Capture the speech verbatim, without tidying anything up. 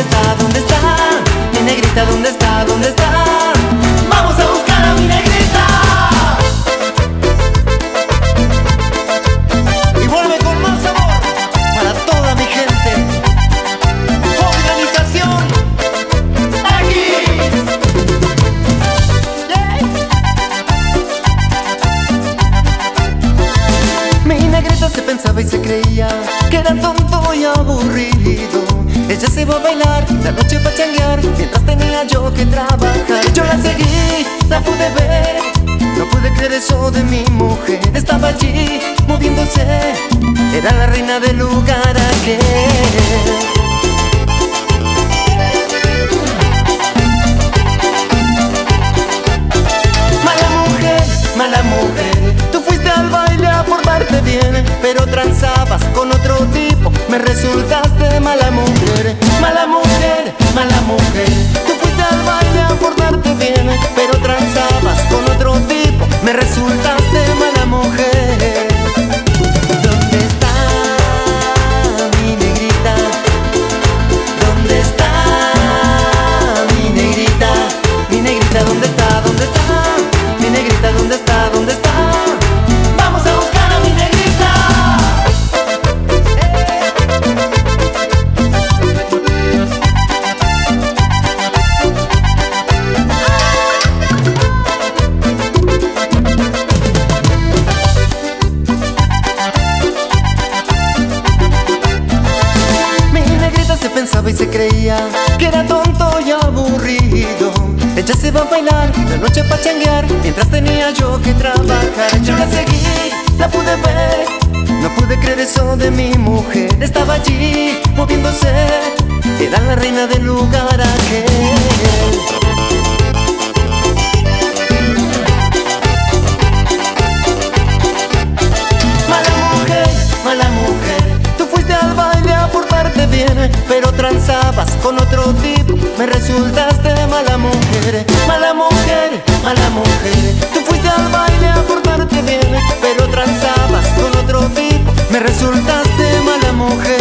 está? ¿Dónde está? Mi negrita, ¿dónde está? ¿Dónde está? Vamos a buscar a mi negrita. Y vuelve con más sabor para toda mi gente. Organización X. Yeah. Mi negrita se pensaba y se creía que era tonto y aburrido. Ella se iba a bailar, la noche pa' changuear, mientras tenía yo que trabajar. Yo la seguí, la pude ver, no pude creer eso de mi mujer. Estaba allí, moviéndose, era la reina del lugar aquel. Mala mujer, mala mujer, tú fuiste al baile a portarte bien, pero transabas con otro tipo, me resultaste mala mujer. Mala mujer, mala mujer, tú fuiste al baile a portarte bien, pero transabas con otro tipo, me resultaste mala mujer. ¿Dónde está mi negrita? ¿Dónde está mi negrita? Mi negrita, ¿dónde está? ¿Dónde está? Mi negrita, ¿dónde está? ¿Dónde está? Vamos a buscar a mi negrita. Pensaba y se creía que era tonto y aburrido. Ella se iba a bailar, la noche pa' changuear, mientras tenía yo que trabajar. Yo la seguí, la pude ver, no pude creer eso de mi mujer. Estaba allí, moviéndose, era la reina del lugar aquel. Mala mujer, mala mujer, tú fuiste al baile a portarte bien, pero transabas con otro tipo, me resultaste mala mujer. Mala mujer, mala mujer, tú fuiste al baile a portarte bien, pero transabas con otro tipo, me resultaste mala mujer.